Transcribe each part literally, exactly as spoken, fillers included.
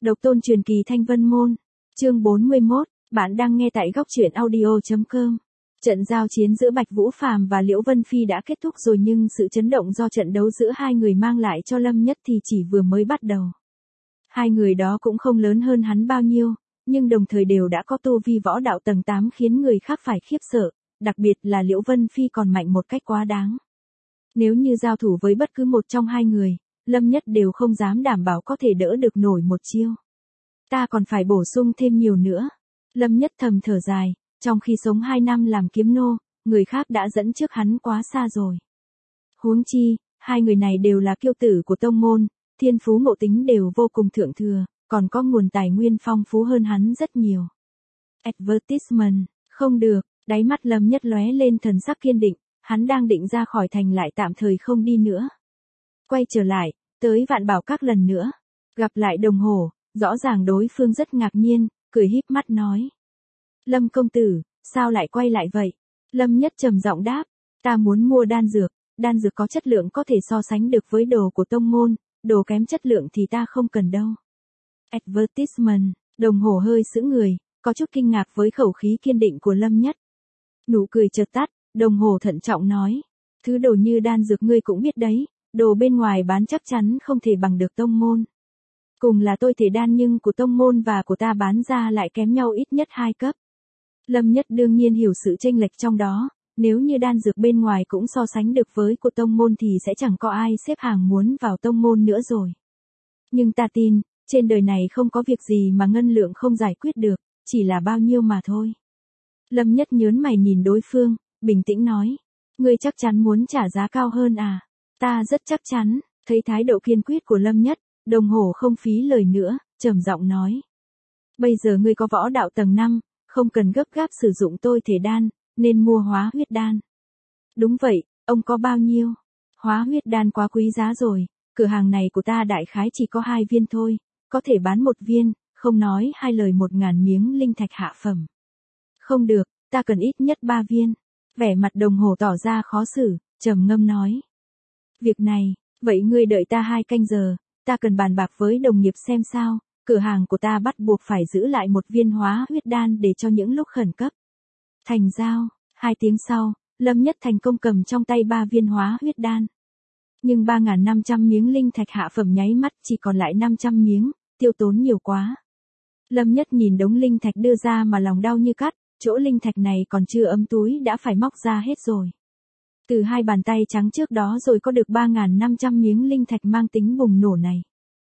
Độc tôn truyền kỳ Thanh Vân Môn. Chương bốn mươi mốt, bạn đang nghe tại góc truyện audio chấm com. Trận giao chiến giữa Bạch Vũ Phàm và Liễu Vân Phi đã kết thúc rồi, nhưng sự chấn động do trận đấu giữa hai người mang lại cho Lâm Nhất thì chỉ vừa mới bắt đầu. Hai người đó cũng không lớn hơn hắn bao nhiêu, nhưng đồng thời đều đã có tu vi võ đạo tầng tám khiến người khác phải khiếp sợ, đặc biệt là Liễu Vân Phi còn mạnh một cách quá đáng. Nếu như giao thủ với bất cứ một trong hai người, Lâm Nhất đều không dám đảm bảo có thể đỡ được nổi một chiêu. Ta còn phải bổ sung thêm nhiều nữa. Lâm Nhất thầm thở dài, trong khi sống hai năm làm kiếm nô, người khác đã dẫn trước hắn quá xa rồi. Huống chi, hai người này đều là kiêu tử của tông môn, thiên phú ngộ tính đều vô cùng thượng thừa, còn có nguồn tài nguyên phong phú hơn hắn rất nhiều. Advertisement, không được, đáy mắt Lâm Nhất lóe lên thần sắc kiên định, hắn đang định ra khỏi thành lại tạm thời không đi nữa. Quay trở lại, tới Vạn Bảo Các lần nữa, gặp lại Đồng Hổ, rõ ràng đối phương rất ngạc nhiên, cười híp mắt nói. Lâm công tử, sao lại quay lại vậy? Lâm Nhất trầm giọng đáp, ta muốn mua đan dược, đan dược có chất lượng có thể so sánh được với đồ của tông môn, đồ kém chất lượng thì ta không cần đâu. Advertisement, Đồng Hổ hơi sững người, có chút kinh ngạc với khẩu khí kiên định của Lâm Nhất. Nụ cười chợt tắt, Đồng Hổ thận trọng nói, thứ đồ như đan dược ngươi cũng biết đấy, đồ bên ngoài bán chắc chắn không thể bằng được tông môn. Cùng là tôi thể đan nhưng của tông môn và của ta bán ra lại kém nhau ít nhất hai cấp. Lâm Nhất đương nhiên hiểu sự chênh lệch trong đó, nếu như đan dược bên ngoài cũng so sánh được với của tông môn thì sẽ chẳng có ai xếp hàng muốn vào tông môn nữa rồi. Nhưng ta tin, trên đời này không có việc gì mà ngân lượng không giải quyết được, chỉ là bao nhiêu mà thôi. Lâm Nhất nhớn mày nhìn đối phương, bình tĩnh nói, ngươi chắc chắn muốn trả giá cao hơn à? Ta rất chắc chắn. Thấy thái độ kiên quyết của Lâm Nhất, Đồng Hổ không phí lời nữa, trầm giọng nói. Bây giờ ngươi có võ đạo tầng năm, không cần gấp gáp sử dụng tôi thể đan, nên mua hóa huyết đan. Đúng vậy, ông có bao nhiêu? Hóa huyết đan quá quý giá rồi, cửa hàng này của ta đại khái chỉ có hai viên thôi, có thể bán một viên, không nói hai lời một ngàn miếng linh thạch hạ phẩm. Không được, ta cần ít nhất ba viên. Vẻ mặt Đồng Hổ tỏ ra khó xử, trầm ngâm nói. Việc này, vậy ngươi đợi ta hai canh giờ, ta cần bàn bạc với đồng nghiệp xem sao, cửa hàng của ta bắt buộc phải giữ lại một viên hóa huyết đan để cho những lúc khẩn cấp. Thành giao, hai tiếng sau, Lâm Nhất thành công cầm trong tay ba viên hóa huyết đan. Nhưng ba nghìn năm trăm miếng linh thạch hạ phẩm nháy mắt chỉ còn lại năm trăm miếng, tiêu tốn nhiều quá. Lâm Nhất nhìn đống linh thạch đưa ra mà lòng đau như cắt, chỗ linh thạch này còn chưa ấm túi đã phải móc ra hết rồi. Từ hai bàn tay trắng trước đó rồi có được ba nghìn năm trăm miếng linh thạch mang tính bùng nổ này.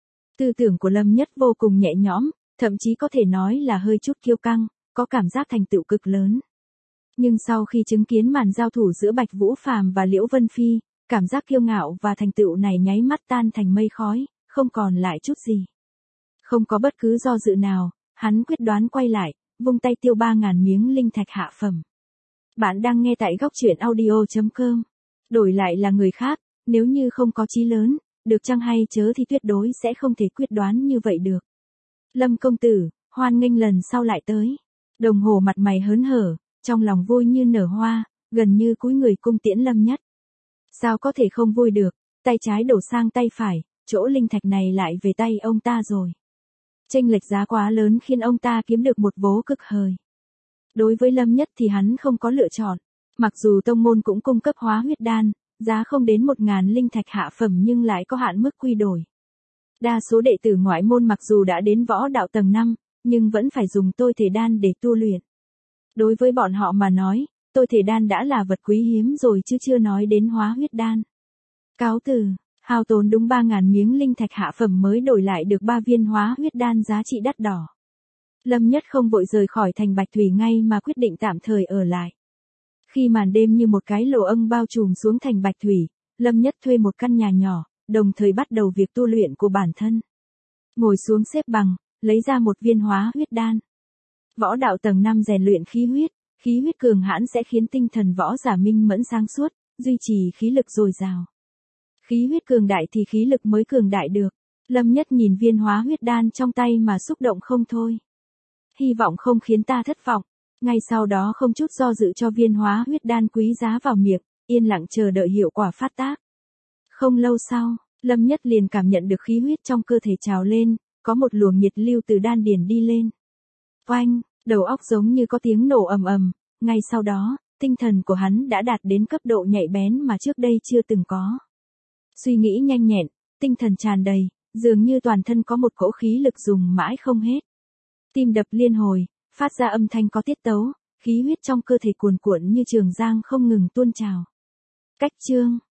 Tư tưởng của Lâm Nhất vô cùng nhẹ nhõm, thậm chí có thể nói là hơi chút kiêu căng, có cảm giác thành tựu cực lớn. Nhưng sau khi chứng kiến màn giao thủ giữa Bạch Vũ Phàm và Liễu Vân Phi, cảm giác kiêu ngạo và thành tựu này nháy mắt tan thành mây khói, không còn lại chút gì. Không có bất cứ do dự nào, hắn quyết đoán quay lại, vung tay tiêu ba nghìn miếng linh thạch hạ phẩm. Bạn đang nghe tại góc truyện audio chấm com. Đổi lại là người khác, nếu như không có chí lớn, được chăng hay chớ thì tuyệt đối sẽ không thể quyết đoán như vậy được. Lâm công tử, hoan nghênh lần sau lại tới. Đồng Hồ mặt mày hớn hở, trong lòng vui như nở hoa, gần như cúi người cung tiễn Lâm Nhất. Sao có thể không vui được, tay trái đổ sang tay phải, chỗ linh thạch này lại về tay ông ta rồi. Chênh lệch giá quá lớn khiến ông ta kiếm được một vố cực hời. Đối với Lâm Nhất thì hắn không có lựa chọn, mặc dù tông môn cũng cung cấp hóa huyết đan, giá không đến một ngàn linh thạch hạ phẩm nhưng lại có hạn mức quy đổi. Đa số đệ tử ngoại môn mặc dù đã đến võ đạo tầng năm, nhưng vẫn phải dùng tôi thể đan để tu luyện. Đối với bọn họ mà nói, tôi thể đan đã là vật quý hiếm rồi chứ chưa nói đến hóa huyết đan. Cáo từ, hao tốn đúng ba nghìn miếng linh thạch hạ phẩm mới đổi lại được ba viên hóa huyết đan giá trị đắt đỏ. Lâm Nhất không vội rời khỏi thành Bạch Thủy ngay mà quyết định tạm thời ở lại. Khi màn đêm như một cái lồ âng bao trùm xuống thành Bạch Thủy, Lâm Nhất thuê một căn nhà nhỏ, đồng thời bắt đầu việc tu luyện của bản thân. Ngồi xuống xếp bằng, lấy ra một viên hóa huyết đan. Võ đạo tầng năm rèn luyện khí huyết, khí huyết cường hãn sẽ khiến tinh thần võ giả minh mẫn sáng suốt, duy trì khí lực dồi dào. Khí huyết cường đại thì khí lực mới cường đại được. Lâm Nhất nhìn viên hóa huyết đan trong tay mà xúc động không thôi. Hy vọng không khiến ta thất vọng. Ngay sau đó không chút do dự cho viên hóa huyết đan quý giá vào miệng, yên lặng chờ đợi hiệu quả phát tác. Không lâu sau, Lâm Nhất liền cảm nhận được khí huyết trong cơ thể trào lên, có một luồng nhiệt lưu từ đan điền đi lên. Oanh, đầu óc giống như có tiếng nổ ầm ầm, ngay sau đó, tinh thần của hắn đã đạt đến cấp độ nhạy bén mà trước đây chưa từng có. Suy nghĩ nhanh nhẹn, tinh thần tràn đầy, dường như toàn thân có một cỗ khí lực dùng mãi không hết. Tim đập liên hồi, phát ra âm thanh có tiết tấu, khí huyết trong cơ thể cuồn cuộn như trường giang không ngừng tuôn trào. Cách chương